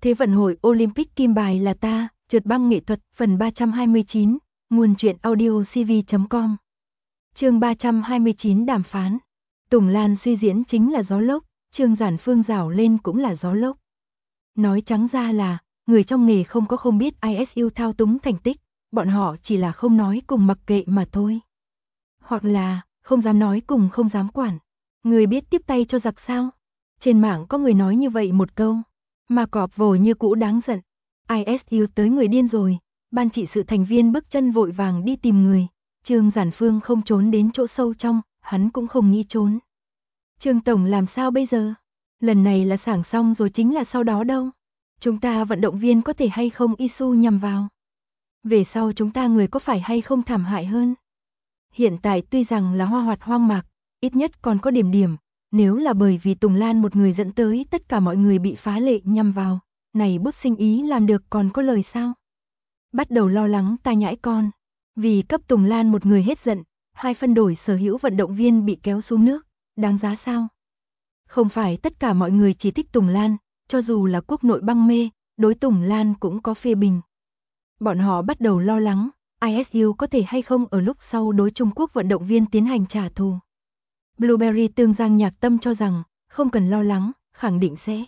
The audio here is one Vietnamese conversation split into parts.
Thế vận hội Olympic kim bài là ta, trượt băng nghệ thuật, phần 329, nguồn truyện audio cv.com. Chương 329 đàm phán. Tùng Lan suy diễn chính là gió lốc, Trương Giản Phương rảo lên cũng là gió lốc. Nói trắng ra là, người trong nghề không có không biết ISU thao túng thành tích, bọn họ chỉ là không nói cùng mặc kệ mà thôi. Hoặc là, không dám nói cùng không dám quản. Người biết tiếp tay cho giặc sao? Trên mạng có người nói như vậy một câu. Mà cọp vồ như cũ đáng giận. ISU tới người điên rồi. Ban trị sự thành viên bước chân vội vàng đi tìm người. Trương Giản Phương không trốn đến chỗ sâu trong, hắn cũng không nghĩ trốn. Trương Tổng làm sao bây giờ? Lần này là sảng xong rồi chính là sau đó đâu? Chúng ta vận động viên có thể hay không ISU nhằm vào? Về sau chúng ta người có phải hay không thảm hại hơn? Hiện tại tuy rằng là hoa hoạt hoang mạc, ít nhất còn có điểm. Nếu là bởi vì Tùng Lan một người dẫn tới tất cả mọi người bị phá lệ nhằm vào, này bút sinh ý làm được còn có lời sao? Bắt đầu lo lắng ta nhãi con. Vì cấp Tùng Lan một người hết giận, 2 phân đổi sở hữu vận động viên bị kéo xuống nước, đáng giá sao? Không phải tất cả mọi người chỉ thích Tùng Lan, cho dù là quốc nội băng mê, đối Tùng Lan cũng có phê bình. Bọn họ bắt đầu lo lắng, ISU có thể hay không ở lúc sau đối Trung Quốc vận động viên tiến hành trả thù. Blueberry Tương Giang Nhạc Tâm cho rằng, không cần lo lắng, khẳng định sẽ.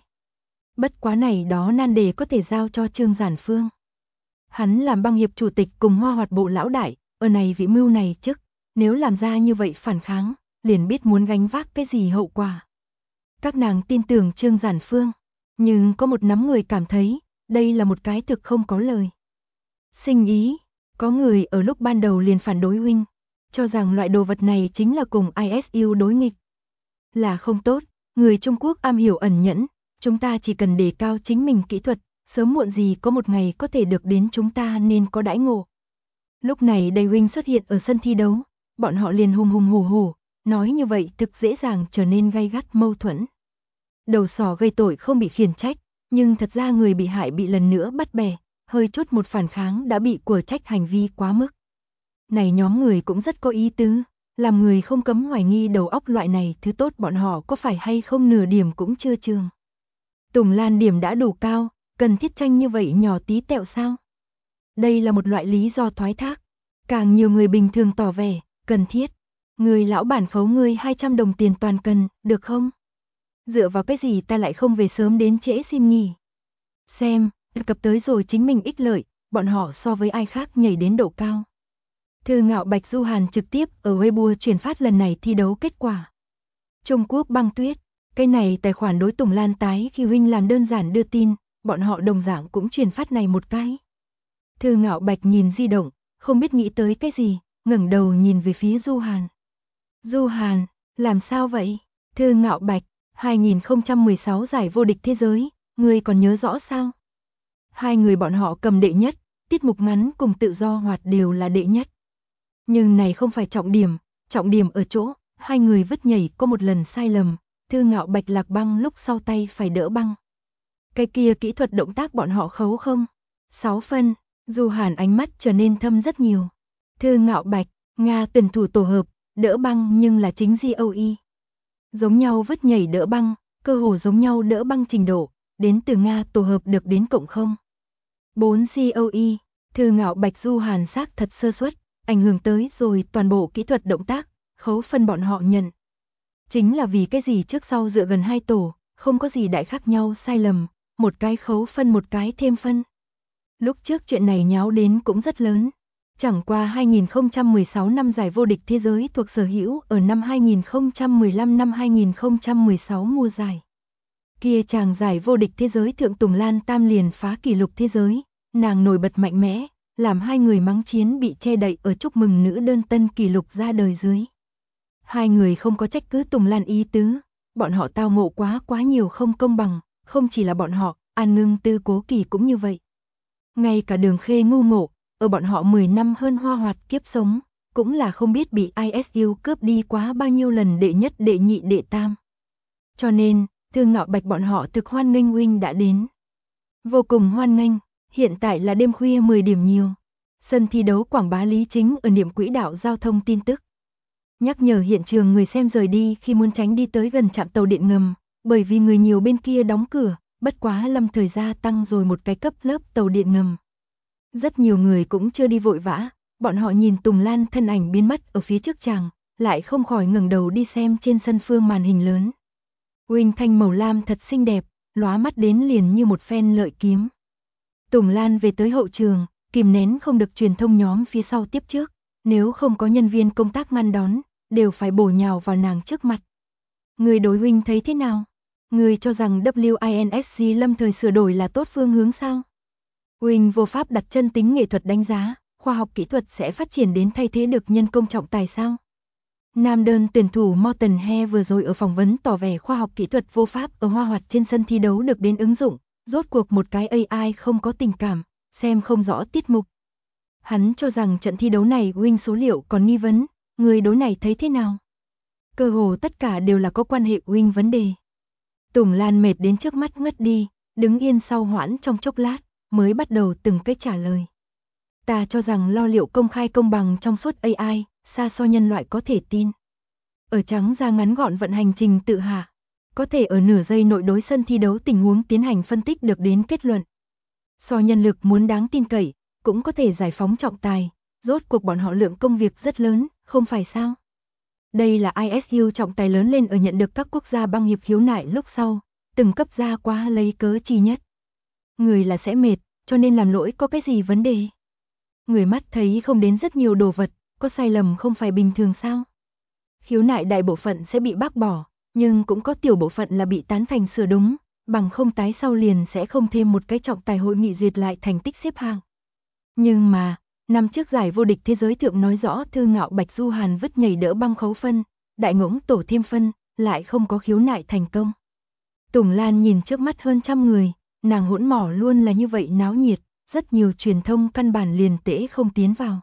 Bất quá này đó nan đề có thể giao cho Trương Giản Phương. Hắn làm băng hiệp chủ tịch cùng hoa hoạt bộ lão đại, ở này vị mưu này chức, nếu làm ra như vậy phản kháng, liền biết muốn gánh vác cái gì hậu quả. Các nàng tin tưởng Trương Giản Phương, nhưng có một nắm người cảm thấy, đây là một cái thực không có lời. Sinh ý, có người ở lúc ban đầu liền phản đối huynh, cho rằng loại đồ vật này chính là cùng ISU đối nghịch. Là không tốt, người Trung Quốc am hiểu ẩn nhẫn, chúng ta chỉ cần đề cao chính mình kỹ thuật, sớm muộn gì có một ngày có thể được đến chúng ta nên có đãi ngộ. Lúc này Đầy huynh xuất hiện ở sân thi đấu, bọn họ liền hùng hổ, nói như vậy thực dễ dàng trở nên gay gắt mâu thuẫn. Đầu sỏ gây tội không bị khiển trách, nhưng thật ra người bị hại bị lần nữa bắt bè, hơi chút một phản kháng đã bị của trách hành vi quá mức. Này nhóm người cũng rất có ý tứ, làm người không cấm hoài nghi đầu óc loại này thứ tốt bọn họ có phải hay không nửa điểm cũng chưa trường. Tùng Lan điểm đã đủ cao, cần thiết tranh như vậy nhỏ tí tẹo sao? Đây là một loại lý do thoái thác. Càng nhiều người bình thường tỏ vẻ, cần thiết. Người lão bản khấu ngươi 200 đồng tiền toàn cần, được không? Dựa vào cái gì ta lại không về sớm đến trễ xin nghỉ? Xem, cập tới rồi chính mình ích lợi, bọn họ so với ai khác nhảy đến độ cao. Thư Ngạo Bạch Du Hàn trực tiếp ở Weibo truyền phát lần này thi đấu kết quả. Trung Quốc băng tuyết, cái này tài khoản đối Tùng Lan tái khi huynh làm đơn giản đưa tin, bọn họ đồng dạng cũng truyền phát này một cái. Thư Ngạo Bạch nhìn di động, không biết nghĩ tới cái gì, ngẩng đầu nhìn về phía Du Hàn. Du Hàn, làm sao vậy? Thư Ngạo Bạch, 2016 giải vô địch thế giới, ngươi còn nhớ rõ sao? Hai người bọn họ cầm đệ nhất, tiết mục ngắn cùng tự do hoạt đều là đệ nhất. Nhưng này không phải trọng điểm ở chỗ, hai người vứt nhảy có một lần sai lầm, Thư Ngạo Bạch lạc băng lúc sau tay phải đỡ băng. Cái kia kỹ thuật động tác bọn họ khấu không? 6 phân, Du Hàn ánh mắt trở nên thâm rất nhiều. Thư Ngạo Bạch, Nga tuyển thủ tổ hợp, đỡ băng nhưng là chính GOE. Giống nhau vứt nhảy đỡ băng, cơ hồ giống nhau đỡ băng trình độ, đến từ Nga tổ hợp được đến cộng không. 4 GOE, Thư Ngạo Bạch Du Hàn xác thật sơ suất, ảnh hưởng tới rồi toàn bộ kỹ thuật động tác, khấu phân bọn họ nhận. Chính là vì cái gì trước sau dựa gần 2 tổ, không có gì đại khác nhau sai lầm, một cái khấu phân một cái thêm phân. Lúc trước chuyện này nháo đến cũng rất lớn. Chẳng qua 2016 năm giải vô địch thế giới thuộc sở hữu ở năm 2015 năm 2016 mùa giải. Kia chàng giải vô địch thế giới thượng Tùng Lan tam liền phá kỷ lục thế giới, nàng nổi bật mạnh mẽ, làm hai người mắng chiến bị che đậy ở chúc mừng nữ đơn tân kỷ lục ra đời dưới. Hai người không có trách cứ Tùng Lan ý tứ, bọn họ tao ngộ quá nhiều không công bằng, không chỉ là bọn họ, An Ngưng Tư Cố Kỳ cũng như vậy. Ngay cả Đường Khê ngu ngộ, ở bọn họ 10 năm hơn hoa hoạt kiếp sống, cũng là không biết bị ISU cướp đi quá bao nhiêu lần đệ nhất đệ nhị đệ tam. Cho nên, Thư Ngạo Bạch bọn họ thực hoan nghênh huynh đã đến. Vô cùng hoan nghênh, hiện tại là đêm khuya 10 điểm nhiều. Sân thi đấu quảng bá Lý Chính ở niệm quỹ đạo giao thông tin tức. Nhắc nhở hiện trường người xem rời đi khi muốn tránh đi tới gần trạm tàu điện ngầm, bởi vì người nhiều bên kia đóng cửa, bất quá lâm thời gia tăng rồi một cái cấp lớp tàu điện ngầm. Rất nhiều người cũng chưa đi vội vã, bọn họ nhìn Tùng Lan thân ảnh biến mất ở phía trước chàng, lại không khỏi ngẩng đầu đi xem trên sân phương màn hình lớn. Huỳnh thanh màu lam thật xinh đẹp, lóa mắt đến liền như một phen lợi kiếm. Tùng Lan về tới hậu trường, kìm nén không được truyền thông nhóm phía sau tiếp trước, nếu không có nhân viên công tác ngăn đón, đều phải bổ nhào vào nàng trước mặt. Người đối huynh thấy thế nào? Người cho rằng WINSC lâm thời sửa đổi là tốt phương hướng sao? Huynh vô pháp đặt chân tính nghệ thuật đánh giá, khoa học kỹ thuật sẽ phát triển đến thay thế được nhân công trọng tài sao? Nam đơn tuyển thủ Morton He vừa rồi ở phỏng vấn tỏ vẻ khoa học kỹ thuật vô pháp ở hoa hoạt trên sân thi đấu được đến ứng dụng, rốt cuộc một cái AI không có tình cảm, xem không rõ tiết mục. Hắn cho rằng trận thi đấu này huynh số liệu còn nghi vấn, người đối này thấy thế nào? Cơ hồ tất cả đều là có quan hệ huynh vấn đề. Tùng Lan mệt đến trước mắt ngất đi, đứng yên sau hoãn trong chốc lát, mới bắt đầu từng cái trả lời. Ta cho rằng lo liệu công khai công bằng trong suốt AI, xa so nhân loại có thể tin. Ở trắng ra ngắn gọn vận hành trình tự hạ, có thể ở nửa giây nội đối sân thi đấu tình huống tiến hành phân tích được đến kết luận. So nhân lực muốn đáng tin cậy, cũng có thể giải phóng trọng tài, rốt cuộc bọn họ lượng công việc rất lớn, không phải sao? Đây là ISU trọng tài lớn lên ở nhận được các quốc gia băng hiệp khiếu nại lúc sau, từng cấp ra quá lấy cớ chi nhất. Người là sẽ mệt, cho nên làm lỗi có cái gì vấn đề? Người mắt thấy không đến rất nhiều đồ vật, có sai lầm không phải bình thường sao? Khiếu nại đại bộ phận sẽ bị bác bỏ, nhưng cũng có tiểu bộ phận là bị tán thành sửa đúng, bằng không tái sau liền sẽ không thêm một cái trọng tài hội nghị duyệt lại thành tích xếp hạng. Nhưng mà, năm trước giải vô địch thế giới thượng nói rõ Thư Ngạo Bạch Du Hàn vứt nhảy đỡ băng khấu phân, đại ngỗng tổ thêm phân, lại không có khiếu nại thành công. Tùng Lan nhìn trước mắt hơn 100 người, nàng hỗn mỏ luôn là như vậy náo nhiệt, rất nhiều truyền thông căn bản liền tễ không tiến vào.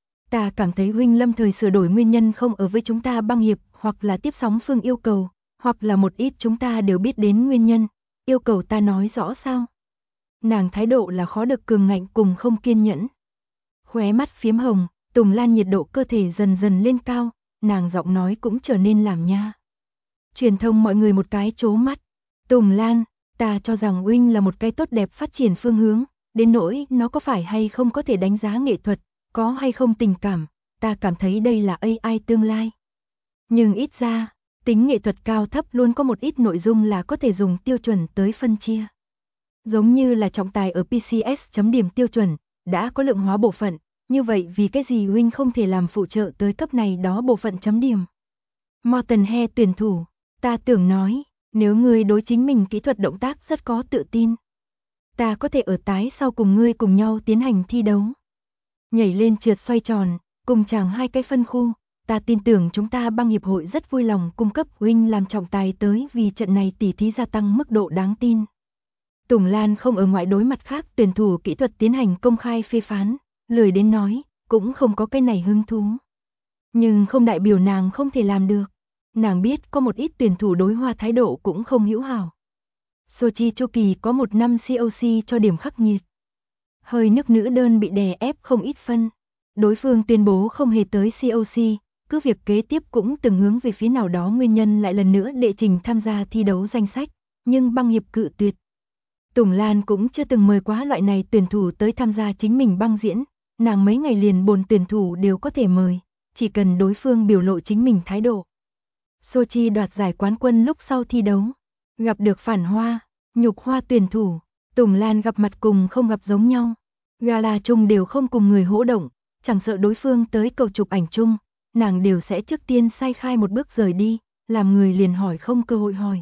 Ta cảm thấy huynh lâm thời sửa đổi nguyên nhân không ở với chúng ta băng hiệp, hoặc là tiếp sóng phương yêu cầu, hoặc là một ít chúng ta đều biết đến nguyên nhân, yêu cầu ta nói rõ sao. Nàng thái độ là khó được cường ngạnh cùng không kiên nhẫn. Khóe mắt phiếm hồng, Tùng Lan nhiệt độ cơ thể dần dần lên cao, nàng giọng nói cũng trở nên làm nha. Truyền thông mọi người một cái chố mắt. Tùng Lan, ta cho rằng huynh là một cái tốt đẹp phát triển phương hướng, đến nỗi nó có phải hay không có thể đánh giá nghệ thuật, có hay không tình cảm, ta cảm thấy đây là AI tương lai. Nhưng ít ra, tính nghệ thuật cao thấp luôn có một ít nội dung là có thể dùng tiêu chuẩn tới phân chia. Giống như là trọng tài ở PCS chấm điểm tiêu chuẩn, đã có lượng hóa bộ phận, như vậy vì cái gì huynh không thể làm phụ trợ tới cấp này đó bộ phận chấm điểm. Morton He tuyển thủ, ta tưởng nói, nếu ngươi đối chính mình kỹ thuật động tác rất có tự tin, ta có thể ở tái sau cùng ngươi cùng nhau tiến hành thi đấu. Nhảy lên trượt xoay tròn, cùng chàng hai cái phân khu, ta tin tưởng chúng ta băng hiệp hội rất vui lòng cung cấp huynh làm trọng tài tới vì trận này tỉ thí gia tăng mức độ đáng tin. Tùng Lan không ở ngoại đối mặt khác tuyển thủ kỹ thuật tiến hành công khai phê phán, lười đến nói, cũng không có cái này hứng thú. Nhưng không đại biểu nàng không thể làm được. Nàng biết có một ít tuyển thủ đối hoa thái độ cũng không hữu hảo. Sochi chu kỳ có một năm COC cho điểm khắc nghiệt. Hơi nước nữ đơn bị đè ép không ít phân. Đối phương tuyên bố không hề tới COC, cứ việc kế tiếp cũng từng hướng về phía nào đó nguyên nhân lại lần nữa đệ trình tham gia thi đấu danh sách, nhưng băng hiệp cự tuyệt. Tùng Lan cũng chưa từng mời quá loại này tuyển thủ tới tham gia chính mình băng diễn, nàng mấy ngày liền bồn tuyển thủ đều có thể mời, chỉ cần đối phương biểu lộ chính mình thái độ. Sochi đoạt giải quán quân lúc sau thi đấu, gặp được phản hoa, nhục hoa tuyển thủ, Tùng Lan gặp mặt cùng không gặp giống nhau. Gala chung đều không cùng người hỗ động, chẳng sợ đối phương tới cầu chụp ảnh chung, nàng đều sẽ trước tiên sai khai một bước rời đi, làm người liền hỏi không cơ hội hỏi.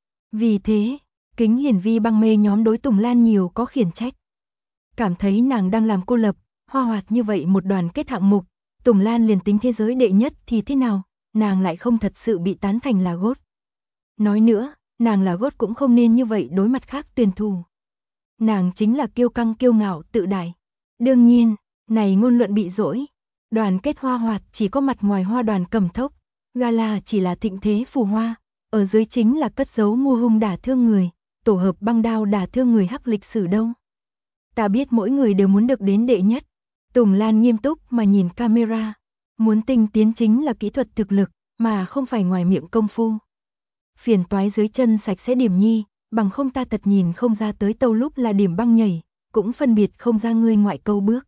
Vì thế, Kính Hiển Vi băng mê nhóm đối Tùng Lan nhiều có khiển trách. Cảm thấy nàng đang làm cô lập, hoa hoạt như vậy một đoàn kết hạng mục, Tùng Lan liền tính thế giới đệ nhất thì thế nào, nàng lại không thật sự bị tán thành là GOAT. Nói nữa, nàng là GOAT cũng không nên như vậy đối mặt khác tuyển thủ. Nàng chính là kiêu căng kiêu ngạo tự đại. Đương nhiên, này ngôn luận bị dỗi. Đoàn kết hoa hoạt chỉ có mặt ngoài hoa đoàn cầm thốc, gala chỉ là thịnh thế phù hoa, ở dưới chính là cất giấu mưu hung đả thương người, tổ hợp băng đao đả thương người hắc lịch sử đâu. Ta biết mỗi người đều muốn được đến đệ nhất. Tùng Lan nghiêm túc mà nhìn camera, muốn tinh tiến chính là kỹ thuật thực lực, mà không phải ngoài miệng công phu. Phiền toái dưới chân sạch sẽ điểm nhi, bằng không ta thật nhìn không ra tới tâu lúc là điểm băng nhảy, cũng phân biệt không ra ngươi ngoại câu bước.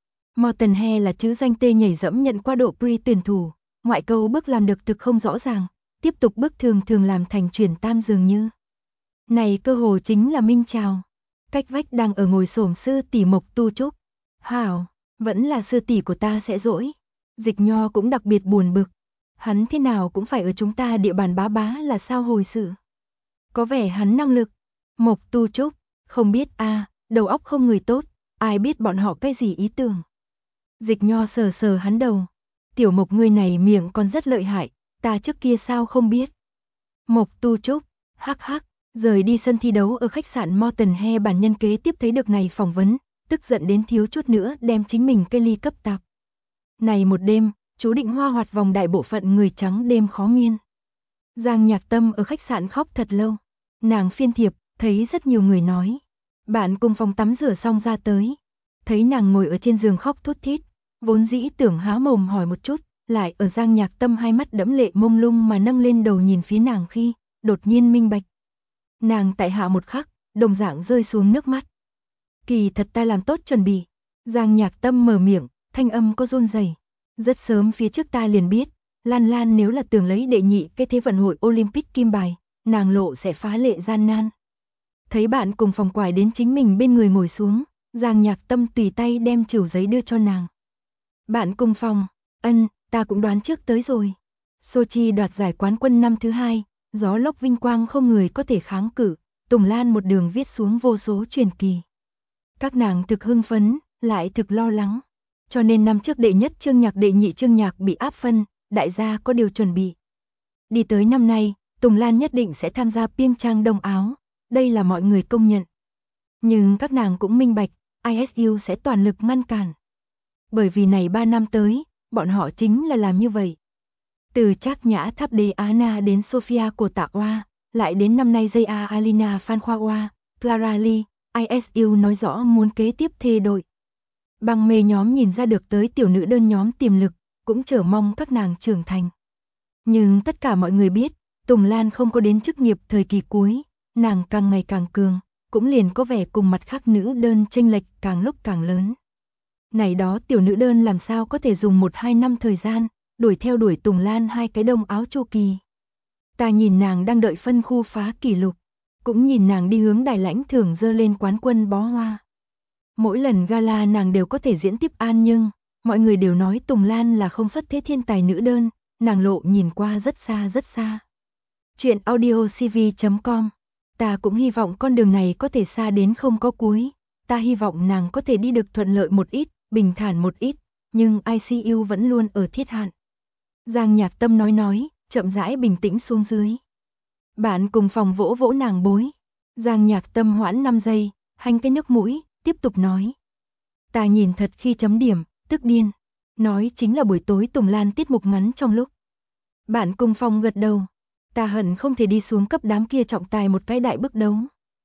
Motenhe là chữ danh tê nhảy dẫm nhận qua độ pre tuyển thủ, ngoại câu bước làm được thực không rõ ràng, tiếp tục bước thường thường làm thành chuyển tam dường như. Này cơ hồ chính là minh chào. Cách vách đang ở ngồi xổm sư tỷ Mộc Tu Trúc. Hảo, vẫn là sư tỷ của ta sẽ dỗi. Dịch Nho cũng đặc biệt buồn bực. Hắn thế nào cũng phải ở chúng ta địa bàn bá bá là sao hồi sự. Có vẻ hắn năng lực. Mộc Tu Trúc, không biết đầu óc không người tốt, ai biết bọn họ cái gì ý tưởng. Dịch Nho sờ sờ hắn đầu. Tiểu Mộc ngươi này miệng còn rất lợi hại, ta trước kia sao không biết. Mộc Tu Trúc, hắc hắc, rời đi sân thi đấu ở khách sạn Motenhe bản nhân kế tiếp thấy được này phỏng vấn, tức giận đến thiếu chút nữa đem chính mình cây ly cấp tạp. Này một đêm, chú định hoa hoạt vòng đại bộ phận người trắng đêm khó miên. Giang Nhạc Tâm ở khách sạn khóc thật lâu. Nàng phiên thiệp, thấy rất nhiều người nói. Bạn cùng phòng tắm rửa xong ra tới. Thấy nàng ngồi ở trên giường khóc thút thít, vốn dĩ tưởng há mồm hỏi một chút, lại ở Giang Nhạc Tâm hai mắt đẫm lệ mông lung mà nâng lên đầu nhìn phía nàng khi, đột nhiên minh bạch. Nàng tại hạ một khắc, đồng dạng rơi xuống nước mắt. Kỳ thật ta làm tốt chuẩn bị. Giang Nhạc Tâm mở miệng, thanh âm có run rẩy. Rất sớm phía trước ta liền biết, Lan Lan nếu là tưởng lấy đệ nhị cái thế vận hội Olympic kim bài, nàng lộ sẽ phá lệ gian nan. Thấy bạn cùng phòng quải đến chính mình bên người ngồi xuống, Giang Nhạc Tâm tùy tay đem chìu giấy đưa cho nàng. Bạn cùng phòng, ta cũng đoán trước tới rồi. Sochi đoạt giải quán quân năm thứ 2, gió lốc vinh quang không người có thể kháng cự, Tùng Lan một đường viết xuống vô số truyền kỳ. Các nàng thực hưng phấn, lại thực lo lắng. Cho nên năm trước đệ nhất chương nhạc đệ nhị chương nhạc bị áp phân, đại gia có điều chuẩn bị. Đi tới năm nay, Tùng Lan nhất định sẽ tham gia Piêng Trang Đông Áo, đây là mọi người công nhận. Nhưng các nàng cũng minh bạch, ISU sẽ toàn lực ngăn cản. Bởi vì này 3 năm tới, bọn họ chính là làm như vậy. Từ Trác Nhã Tháp Đế Anna đến Sofia Cổ Tạ Oa, lại đến năm nay Jaya Alina Phan Khoa Oa, Clara Lee, ISU nói rõ muốn kế tiếp thê đội. Bằng mê nhóm nhìn ra được tới tiểu nữ đơn nhóm tiềm lực, cũng chờ mong các nàng trưởng thành. Nhưng tất cả mọi người biết, Tùng Lan không có đến chức nghiệp thời kỳ cuối, nàng càng ngày càng cường, cũng liền có vẻ cùng mặt khác nữ đơn chênh lệch càng lúc càng lớn. Này đó tiểu nữ đơn làm sao có thể dùng 1-2 năm thời gian, đuổi Tùng Lan hai cái đông áo chu kỳ. Ta nhìn nàng đang đợi phân khu phá kỷ lục, cũng nhìn nàng đi hướng đài lãnh thưởng dơ lên quán quân bó hoa. Mỗi lần gala nàng đều có thể diễn tiếp an nhưng, mọi người đều nói Tùng Lan là không xuất thế thiên tài nữ đơn, nàng lộ nhìn qua rất xa rất xa. Chuyện audiocv.com. Ta cũng hy vọng con đường này có thể xa đến không có cuối, ta hy vọng nàng có thể đi được thuận lợi một ít, bình thản một ít, nhưng ICU vẫn luôn ở thiết hạn. Giang Nhạc Tâm nói, chậm rãi bình tĩnh xuống dưới. Bạn cùng phòng vỗ vỗ nàng bối. Giang Nhạc Tâm hoãn 5 giây, hành cái nước mũi, tiếp tục nói. Ta nhìn thật khi chấm điểm, tức điên. Nói chính là buổi tối Tùng Lan tiết mục ngắn trong lúc. Bạn cùng phòng gật đầu. Ta hận không thể đi xuống cấp đám kia trọng tài một cái đại bước đấu.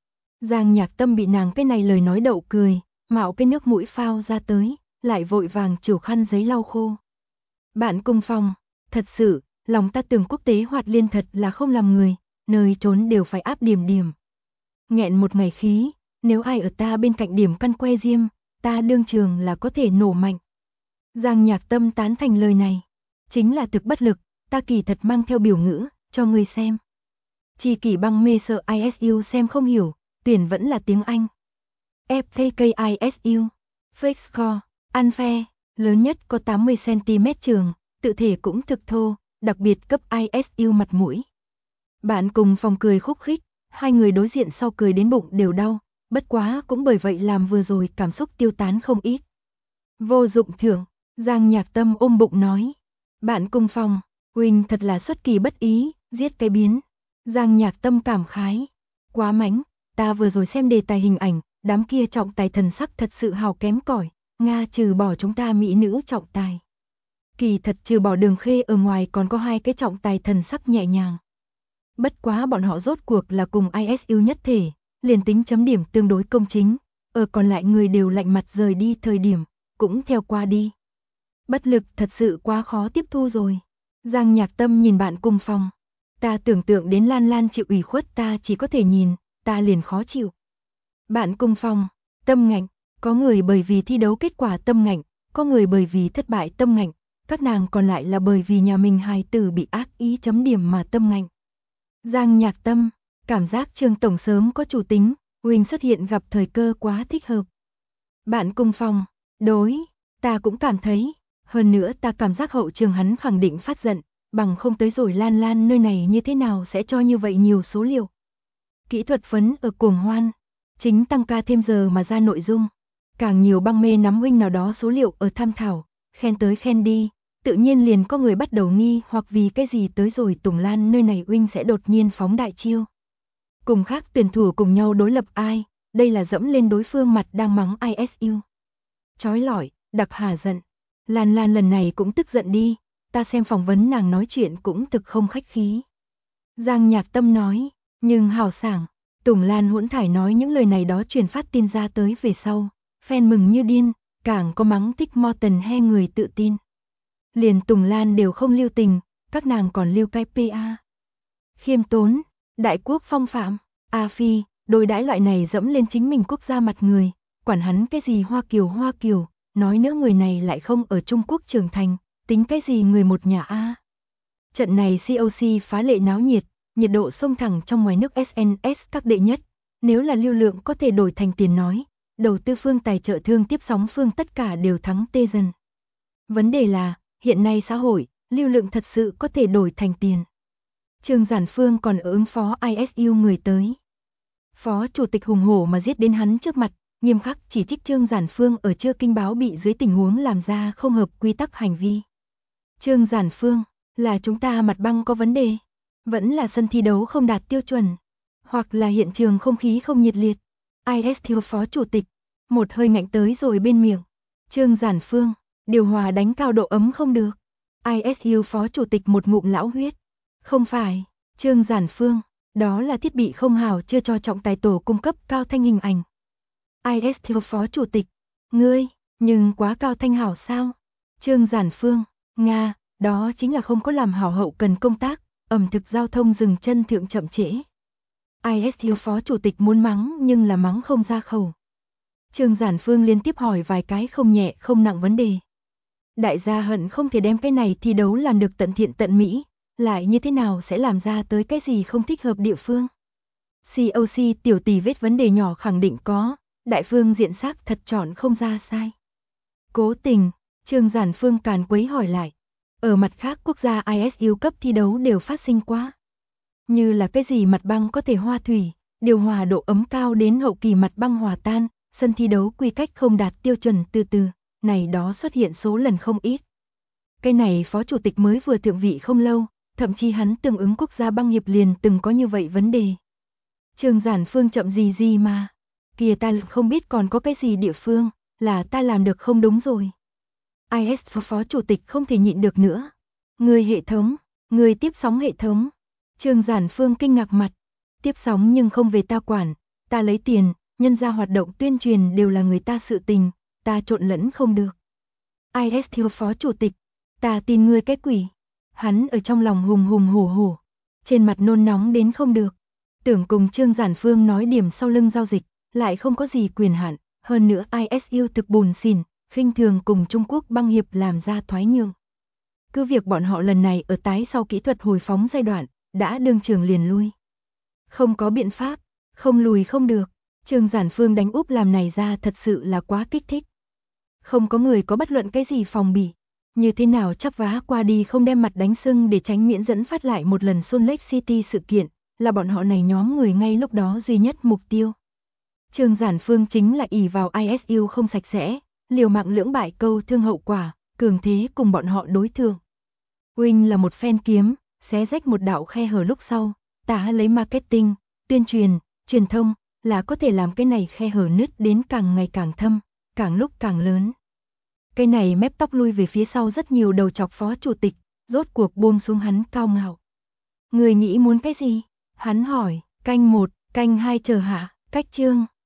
Giang Nhạc Tâm bị nàng cái này lời nói đậu cười, mạo cái nước mũi phao ra tới, lại vội vàng chịu khăn giấy lau khô. Bạn cùng phòng, thật sự, lòng ta tưởng quốc tế hoạt liên thật là không làm người, nơi trốn đều phải áp điểm điểm. Nghẹn một ngày khí, nếu ai ở ta bên cạnh điểm căn que diêm, ta đương trường là có thể nổ mạnh. Giang Nhạc Tâm tán thành lời này, chính là thực bất lực, ta kỳ thật mang theo biểu ngữ, cho người xem. Chỉ kỳ băng mê sợ ISU xem không hiểu, tuyển vẫn là tiếng Anh. FKK ISU, Fake Score, unfair, lớn nhất có 80cm trường, tự thể cũng thực thô, đặc biệt cấp ISU mặt mũi. Bạn cùng phòng cười khúc khích, hai người đối diện sau cười đến bụng đều đau, bất quá cũng bởi vậy làm vừa rồi cảm xúc tiêu tán không ít. Vô dụng thưởng, Giang Nhạc Tâm ôm bụng nói. Bạn cùng phòng, Huỳnh thật là xuất kỳ bất ý, giết cái biến. Giang Nhạc Tâm cảm khái. Quá mánh, ta vừa rồi xem đề tài hình ảnh, đám kia trọng tài thần sắc thật sự hào kém cỏi, Nga trừ bỏ chúng ta mỹ nữ trọng tài. Kỳ thật trừ bỏ Đường Khê ở ngoài còn có hai cái trọng tài thần sắc nhẹ nhàng. Bất quá bọn họ rốt cuộc là cùng ISU nhất thể, liền tính chấm điểm tương đối công chính, ở còn lại người đều lạnh mặt rời đi thời điểm, cũng theo qua đi. Bất lực thật sự quá khó tiếp thu rồi. Giang Nhạc Tâm nhìn bạn cùng phòng. Ta tưởng tượng đến Lan Lan chịu ủy khuất ta chỉ có thể nhìn, ta liền khó chịu. Bạn cùng phòng, tâm ngạnh, có người bởi vì thi đấu kết quả tâm ngạnh, có người bởi vì thất bại tâm ngạnh, các nàng còn lại là bởi vì nhà mình hài tử bị ác ý chấm điểm mà tâm ngạnh. Giang Nhạc Tâm, cảm giác Trương tổng sớm có chủ tính, Huynh xuất hiện gặp thời cơ quá thích hợp. Bạn cùng phòng, đối, ta cũng cảm thấy, hơn nữa ta cảm giác hậu trường hắn khẳng định phát giận, bằng không tới rồi Lan Lan nơi này như thế nào sẽ cho như vậy nhiều số liệu. Kỹ thuật phấn ở cuồng hoan, chính tăng ca thêm giờ mà ra nội dung, càng nhiều băng mê nắm Huynh nào đó số liệu ở tham thảo, khen tới khen đi, tự nhiên liền có người bắt đầu nghi hoặc vì cái gì tới rồi Tùng Lan nơi này Huynh sẽ đột nhiên phóng đại chiêu. Cùng khác tuyển thủ cùng nhau đối lập ai, đây là dẫm lên đối phương mặt đang mắng ISU. Chói lọi, đặc hà giận. Lan Lan lần này cũng tức giận đi, ta xem phỏng vấn nàng nói chuyện cũng thực không khách khí. Giang Nhạc Tâm nói, nhưng hào sảng, Tùng Lan hỗn thải nói những lời này đó truyền phát tin ra tới về sau, fan mừng như điên, càng có mắng thích Morton he người tự tin. Liền Tùng Lan đều không lưu tình, các nàng còn lưu cái PA. Khiêm tốn, đại quốc phong phạm, A Phi, đối đãi loại này dẫm lên chính mình quốc gia mặt người, quản hắn cái gì Hoa Kiều, nói nữa người này lại không ở Trung Quốc trưởng thành, tính cái gì người một nhà A. Trận này COC phá lệ náo nhiệt, nhiệt độ sông thẳng trong ngoài nước SNS các đệ nhất, nếu là lưu lượng có thể đổi thành tiền nói, đầu tư phương tài trợ thương tiếp sóng phương tất cả đều thắng tê dần. Vấn đề là, hiện nay xã hội, lưu lượng thật sự có thể đổi thành tiền. Trương Giản Phương còn ở ứng phó ISU người tới. Phó chủ tịch hùng hổ mà giết đến hắn trước mặt, nghiêm khắc chỉ trích Trương Giản Phương ở chưa kinh báo bị dưới tình huống làm ra không hợp quy tắc hành vi. Trương Giản Phương, là chúng ta mặt băng có vấn đề, vẫn là sân thi đấu không đạt tiêu chuẩn, hoặc là hiện trường không khí không nhiệt liệt. ISU phó chủ tịch, một hơi ngạnh tới rồi bên miệng. Trương Giản Phương, điều hòa đánh cao độ ấm không được. ISU phó chủ tịch một ngụm lão huyết. Không phải, Trương Giản Phương, đó là thiết bị không hảo chưa cho trọng tài tổ cung cấp cao thanh hình ảnh. ISU phó chủ tịch, ngươi, nhưng quá cao thanh hảo sao? Trương Giản Phương, Nga, đó chính là không có làm hảo hậu cần công tác, ẩm thực giao thông dừng chân thượng chậm trễ. ISU phó chủ tịch muốn mắng nhưng là mắng không ra khẩu. Trương Giản Phương liên tiếp hỏi vài cái không nhẹ không nặng vấn đề. Đại gia hận không thể đem cái này thi đấu làm được tận thiện tận mỹ, lại như thế nào sẽ làm ra tới cái gì không thích hợp địa phương. COC tiểu tỷ vết vấn đề nhỏ khẳng định có, đại phương diện xác thật chọn không ra sai. Cố tình, Trương Giản Phương càn quấy hỏi lại. Ở mặt khác quốc gia ISU cấp thi đấu đều phát sinh quá. Như là cái gì mặt băng có thể hoa thủy, điều hòa độ ấm cao đến hậu kỳ mặt băng hòa tan, sân thi đấu quy cách không đạt tiêu chuẩn từ, này đó xuất hiện số lần không ít. Cái này phó chủ tịch mới vừa thượng vị không lâu, thậm chí hắn tương ứng quốc gia băng hiệp liền từng có như vậy vấn đề. Trương Giản Phương chậm gì mà, kìa ta không biết còn có cái gì địa phương, là ta làm được không đúng rồi. ISU phó chủ tịch không thể nhịn được nữa. Người hệ thống, người tiếp sóng hệ thống. Trương Giản Phương kinh ngạc mặt, tiếp sóng nhưng không về ta quản, ta lấy tiền, nhân ra hoạt động tuyên truyền đều là người ta sự tình, ta trộn lẫn không được. ISU phó chủ tịch, ta tin ngươi cái quỷ. Hắn ở trong lòng hùng hổ, trên mặt nôn nóng đến không được. Tưởng cùng Trương Giản Phương nói điểm sau lưng giao dịch, lại không có gì quyền hạn, hơn nữa ISU thực bùn xỉn, khinh thường cùng Trung Quốc băng hiệp làm ra thoái nhượng. Cứ việc bọn họ lần này ở tái sau kỹ thuật hồi phóng giai đoạn, đã đương trường liền lui. Không có biện pháp, không lùi không được, Trương Giản Phương đánh úp làm này ra thật sự là quá kích thích. Không có người có bất luận cái gì phòng bị, như thế nào chắp vá qua đi không đem mặt đánh sưng để tránh miễn dẫn phát lại một lần Salt Lake City sự kiện, là bọn họ này nhóm người ngay lúc đó duy nhất mục tiêu. Trương Giản Phương chính là ỷ vào ISU không sạch sẽ, liều mạng lưỡng bại câu thương hậu quả, cường thế cùng bọn họ đối thương. Huynh là một phen kiếm, xé rách một đạo khe hở lúc sau, ta lấy marketing, tuyên truyền, truyền thông, là có thể làm cái này khe hở nứt đến càng ngày càng thâm, càng lúc càng lớn. Cái này mép tóc lui về phía sau rất nhiều đầu chọc phó chủ tịch, rốt cuộc buông xuống hắn cao ngạo. Người nghĩ muốn cái gì? Hắn hỏi, canh 1, canh 2 chờ hạ, cách chương.